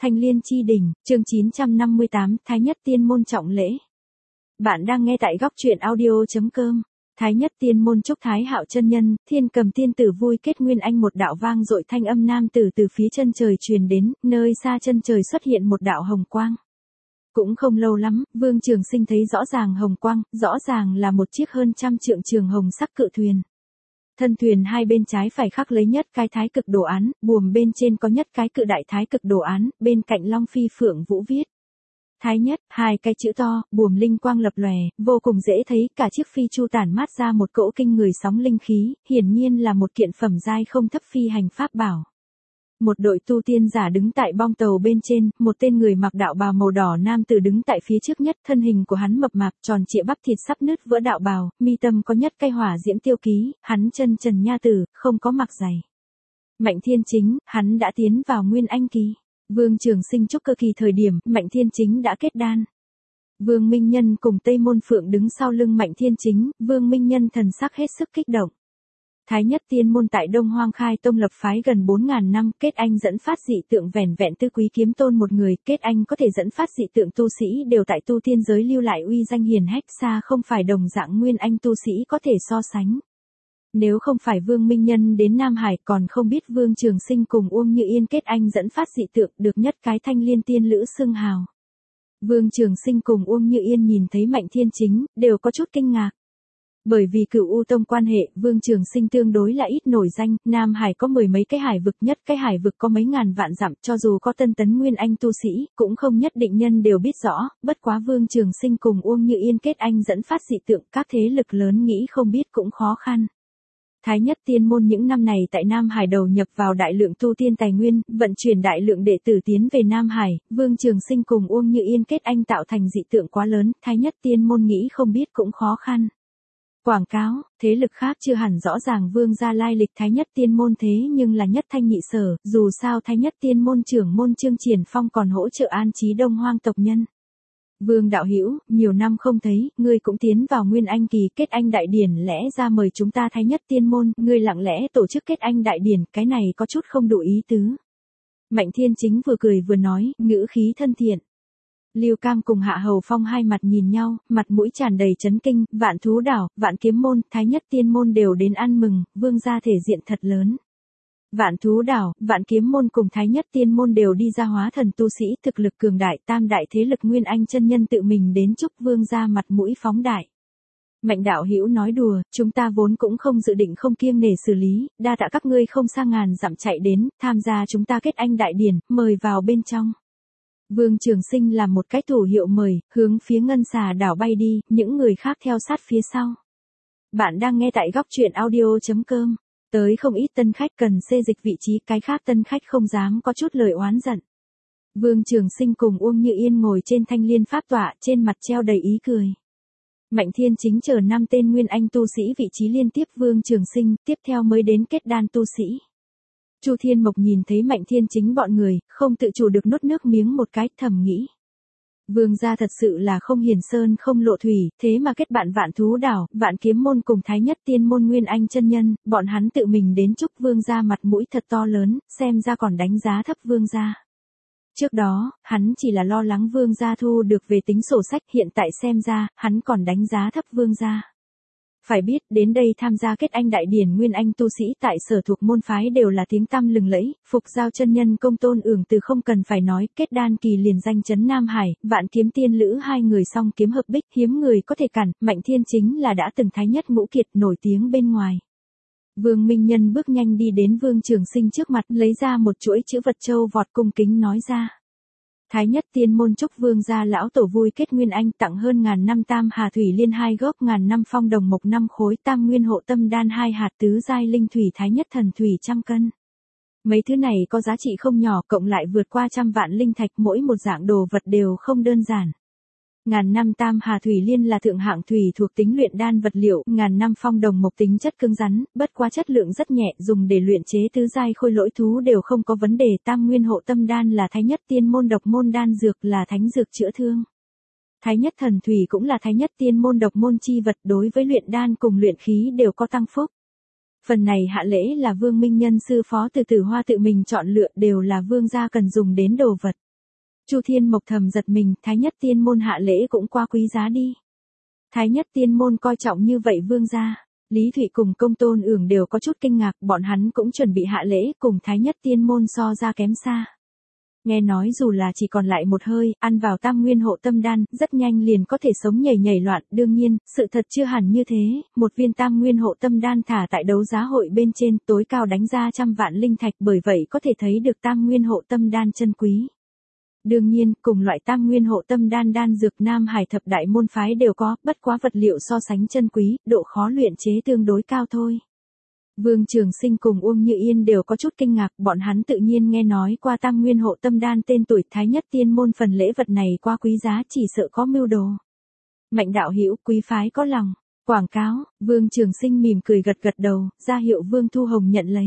Thanh Liên Chi Đỉnh, chương 958, Thái Nhất Tiên Môn trọng lễ. Bạn đang nghe tại góc truyện audio.com. Thái Nhất Tiên Môn chúc Thái Hạo chân nhân, Thiên Cầm tiên tử vui kết nguyên anh, một đạo vang dội thanh âm nam tử từ phía chân trời truyền đến, nơi xa chân trời xuất hiện một đạo hồng quang. Cũng không lâu lắm, Vương Trường Sinh thấy rõ ràng hồng quang, rõ ràng là một chiếc hơn trăm trượng trường hồng sắc cự thuyền. Thân thuyền hai bên trái phải khắc lấy nhất cái thái cực đồ án, buồm bên trên có nhất cái cự đại thái cực đồ án, bên cạnh Long Phi Phượng Vũ viết Thái Nhất, hai cái chữ to, buồm linh quang lập lòe, vô cùng dễ thấy, cả chiếc phi chu tản mát ra một cỗ kinh người sóng linh khí, hiển nhiên là một kiện phẩm giai không thấp phi hành pháp bảo. Một đội tu tiên giả đứng tại bong tàu bên trên, một tên người mặc đạo bào màu đỏ nam tử đứng tại phía trước nhất, thân hình của hắn mập mạp, tròn trịa bắp thịt sắp nứt vỡ đạo bào, mi tâm có nhất cái hỏa diễm tiêu ký, hắn chân trần nha tử, không có mặc giày. Mạnh Thiên Chính, hắn đã tiến vào Nguyên Anh kỳ. Vương Trường Sinh trúc cơ kỳ thời điểm, Mạnh Thiên Chính đã kết đan. Vương Minh Nhân cùng Tây Môn Phượng đứng sau lưng Mạnh Thiên Chính, Vương Minh Nhân thần sắc hết sức kích động. Thái Nhất Tiên Môn tại Đông Hoang khai tông lập phái gần 4.000 năm, kết anh dẫn phát dị tượng vẻn vẹn Tư Quý Kiếm Tôn một người, kết anh có thể dẫn phát dị tượng tu sĩ đều tại tu tiên giới lưu lại uy danh hiển hách, xa không phải đồng dạng Nguyên Anh tu sĩ có thể so sánh. Nếu không phải Vương Minh Nhân đến Nam Hải, còn không biết Vương Trường Sinh cùng Uông Như Yên kết anh dẫn phát dị tượng, được nhất cái Thanh Liên tiên lữ xưng hào. Vương Trường Sinh cùng Uông Như Yên nhìn thấy Mạnh Thiên Chính, đều có chút kinh ngạc. Bởi vì Cửu U Tông quan hệ, Vương Trường Sinh tương đối là ít nổi danh, Nam Hải có mười mấy cái hải vực, nhất cái hải vực có mấy ngàn vạn dặm, cho dù có tân tấn Nguyên Anh tu sĩ, cũng không nhất định nhân đều biết rõ, bất quá Vương Trường Sinh cùng Uông Như Yên kết anh dẫn phát dị tượng, các thế lực lớn nghĩ không biết cũng khó khăn. Thái Nhất Tiên Môn những năm này tại Nam Hải đầu nhập vào đại lượng tu tiên tài nguyên, vận chuyển đại lượng đệ tử tiến về Nam Hải, Vương Trường Sinh cùng Uông Như Yên kết anh tạo thành dị tượng quá lớn, Thái Nhất Tiên Môn nghĩ không biết cũng khó khăn. Quảng cáo, thế lực khác chưa hẳn rõ ràng Vương gia lai lịch Thái Nhất Tiên Môn, thế nhưng là nhất thanh nhị sở, dù sao Thái Nhất Tiên Môn trưởng môn Trương Triển Phong còn hỗ trợ an trí Đông Hoang tộc nhân. Vương đạo hữu, nhiều năm không thấy, ngươi cũng tiến vào Nguyên Anh kỳ, kết anh đại điển lẽ ra mời chúng ta Thái Nhất Tiên Môn, ngươi lặng lẽ tổ chức kết anh đại điển, cái này có chút không đủ ý tứ. Mạnh Thiên Chính vừa cười vừa nói, ngữ khí thân thiện. Lưu Cam cùng Hạ Hầu Phong hai mặt nhìn nhau, mặt mũi tràn đầy chấn kinh, Vạn Thú Đảo, Vạn Kiếm Môn, Thái Nhất Tiên Môn đều đến ăn mừng, Vương gia thể diện thật lớn. Vạn Thú Đảo, Vạn Kiếm Môn cùng Thái Nhất Tiên Môn đều đi ra hóa thần tu sĩ thực lực cường đại, tam đại thế lực Nguyên Anh chân nhân tự mình đến chúc Vương gia mặt mũi phóng đại. Mạnh đạo hữu nói đùa, chúng ta vốn cũng không dự định không kiêng nể xử lý, đa tạ các ngươi không xa ngàn dặm chạy đến, tham gia chúng ta kết anh đại điển, mời vào bên trong. Vương Trường Sinh làm một cái thủ hiệu mời, hướng phía Ngân Xà đảo bay đi, những người khác theo sát phía sau. Bạn đang nghe tại góc truyện audio.com. Tới không ít tân khách cần xê dịch vị trí, cái khác tân khách không dám có chút lời oán giận. Vương Trường Sinh cùng Uông Như Yên ngồi trên Thanh Liên pháp tọa, trên mặt treo đầy ý cười. Mạnh Thiên Chính chờ 5 tên Nguyên Anh tu sĩ vị trí liên tiếp Vương Trường Sinh, tiếp theo mới đến kết đan tu sĩ. Chu Thiên Mộc nhìn thấy Mạnh Thiên Chính bọn người, không tự chủ được nuốt nước miếng một cái, thầm nghĩ. Vương gia thật sự là không hiền sơn không lộ thủy, thế mà kết bạn Vạn Thú Đảo, Vạn Kiếm Môn cùng Thái Nhất Tiên Môn Nguyên Anh chân nhân, bọn hắn tự mình đến chúc Vương gia mặt mũi thật to lớn, xem ra còn đánh giá thấp Vương gia. Trước đó, hắn chỉ là lo lắng Vương gia thu được về tính sổ sách, hiện tại xem ra, hắn còn đánh giá thấp Vương gia. Phải biết, đến đây tham gia kết anh đại điển Nguyên Anh tu sĩ tại sở thuộc môn phái đều là tiếng tăm lừng lẫy, Phục Giao chân nhân Công Tôn Ưởng từ không cần phải nói, kết đan kỳ liền danh chấn Nam Hải, Vạn Kiếm tiên lữ hai người song kiếm hợp bích, hiếm người có thể cản, Mạnh Thiên Chính là đã từng Thái Nhất ngũ kiệt nổi tiếng bên ngoài. Vương Minh Nhân bước nhanh đi đến Vương Trường Sinh trước mặt, lấy ra một chuỗi chữ vật châu vọt cung kính nói ra. Thái Nhất Tiên Môn chúc Vương gia lão tổ vui kết Nguyên Anh, tặng hơn ngàn năm Tam Hà Thủy Liên 2 gốc, ngàn năm Phong Đồng Mộc 5 khối, Tam Nguyên Hộ Tâm Đan 2 hạt, tứ giai linh thủy Thái Nhất Thần Thủy 100 cân. Mấy thứ này có giá trị không nhỏ, cộng lại vượt qua 100 vạn linh thạch, mỗi một dạng đồ vật đều không đơn giản. Ngàn năm Tam Hà Thủy Liên là thượng hạng thủy thuộc tính luyện đan vật liệu, ngàn năm Phong Đồng Mộc tính chất cứng rắn, bất quá chất lượng rất nhẹ, dùng để luyện chế tứ giai khôi lỗi thú đều không có vấn đề. Tam Nguyên Hộ Tâm Đan là Thái Nhất Tiên Môn độc môn đan dược, là thánh dược chữa thương. Thái Nhất Thần Thủy cũng là Thái Nhất Tiên Môn độc môn chi vật, đối với luyện đan cùng luyện khí đều có tăng phúc. Phần này hạ lễ là Vương Minh Nhân sư phó từ Tử Hoa tự mình chọn lựa, đều là Vương gia cần dùng đến đồ vật. Chu Thiên Mộc thầm giật mình, Thái Nhất Tiên Môn hạ lễ cũng quá quý giá đi. Thái Nhất Tiên Môn coi trọng như vậy vương gia. Lý Thụy cùng Công Tôn Ưởng đều có chút kinh ngạc, bọn hắn cũng chuẩn bị hạ lễ, cùng Thái Nhất Tiên Môn so ra kém xa. Nghe nói dù là chỉ còn lại một hơi, ăn vào tam nguyên hộ tâm đan, rất nhanh liền có thể sống nhảy nhảy loạn, đương nhiên, sự thật chưa hẳn như thế, một viên tam nguyên hộ tâm đan thả tại đấu giá hội bên trên, tối cao đánh ra 100 vạn linh thạch, bởi vậy có thể thấy được tam nguyên hộ tâm đan chân quý. Đương nhiên, cùng loại tam nguyên hộ tâm đan đan dược Nam Hải thập đại môn phái đều có, bất quá vật liệu so sánh chân quý, độ khó luyện chế tương đối cao thôi. Vương Trường Sinh cùng Uông Như Yên đều có chút kinh ngạc, bọn hắn tự nhiên nghe nói qua tam nguyên hộ tâm đan tên tuổi Thái Nhất Tiên Môn, phần lễ vật này quá quý giá, chỉ sợ có mưu đồ. Mạnh đạo hữu, quý phái có lòng. Quảng cáo, Vương Trường Sinh mỉm cười gật gật đầu, ra hiệu Vương Thu Hồng nhận lấy.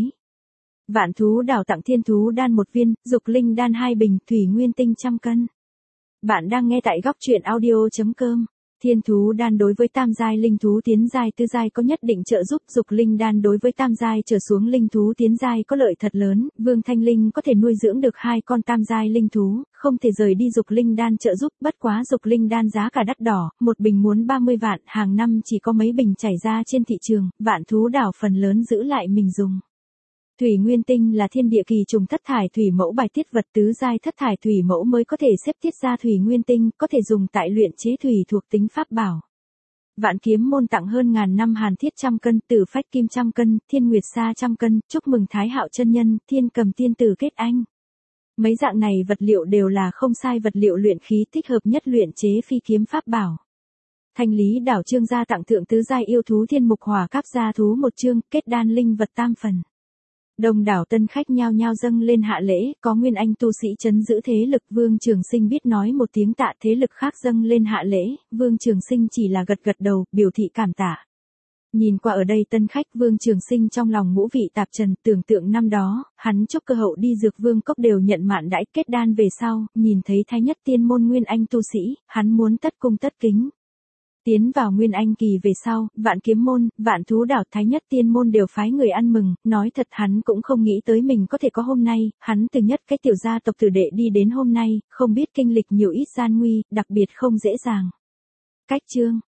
Vạn Thú Đảo tặng Thiên Thú Đan 1 viên, Dục Linh Đan 2 bình, Thủy Nguyên Tinh 100 cân. Bạn đang nghe tại góc truyện audio.com. Thiên Thú Đan đối với tam giai linh thú tiến giai tư giai có nhất định trợ giúp, Dục Linh Đan đối với tam giai trở xuống linh thú tiến giai có lợi thật lớn, Vương Thanh Linh có thể nuôi dưỡng được 2 con tam giai linh thú, không thể rời đi Dục Linh Đan trợ giúp, bất quá Dục Linh Đan giá cả đắt đỏ, một bình muốn 30 vạn, hàng năm chỉ có mấy bình chảy ra trên thị trường, Vạn Thú Đảo phần lớn giữ lại mình dùng. Thủy Nguyên Tinh là thiên địa kỳ trùng thất thải thủy mẫu bài tiết vật, tứ giai thất thải thủy mẫu mới có thể xếp tiết ra Thủy Nguyên Tinh, có thể dùng tại luyện chế thủy thuộc tính pháp bảo. Vạn Kiếm Môn tặng hơn ngàn năm hàn thiết 100 cân, Tử Phách Kim 100 cân, Thiên Nguyệt Sa 100 cân, chúc mừng Thái Hạo chân nhân, Thiên Cầm tiên tử kết anh. Mấy dạng này vật liệu đều là không sai vật liệu luyện khí thích hợp nhất luyện chế phi kiếm pháp bảo. Thanh Lý Đảo Trương gia tặng thượng tứ giai yêu thú Thiên Mục Hỏa Cáp gia thú 1 chương, kết đan linh vật tam phần. Đông đảo tân khách nhao nhao dâng lên hạ lễ, có nguyên anh tu sĩ trấn giữ thế lực, Vương Trường Sinh biết nói một tiếng tạ, thế lực khác dâng lên hạ lễ, Vương Trường Sinh chỉ là gật gật đầu, biểu thị cảm tạ. Nhìn qua ở đây tân khách, Vương Trường Sinh trong lòng ngũ vị tạp trần, tưởng tượng năm đó, hắn chúc cơ hậu đi Dược Vương cốc đều nhận mạn đãi, kết đan về sau, nhìn thấy Thái Nhất Tiên Môn nguyên anh tu sĩ, hắn muốn tất cung tất kính. Tiến vào nguyên anh kỳ về sau, Vạn Kiếm Môn, Vạn Thú Đảo, Thái Nhất Tiên Môn đều phái người ăn mừng, nói thật hắn cũng không nghĩ tới mình có thể có hôm nay, hắn từ nhất cái tiểu gia tộc tử đệ đi đến hôm nay, không biết kinh lịch nhiều ít gian nguy, đặc biệt không dễ dàng. Cách chương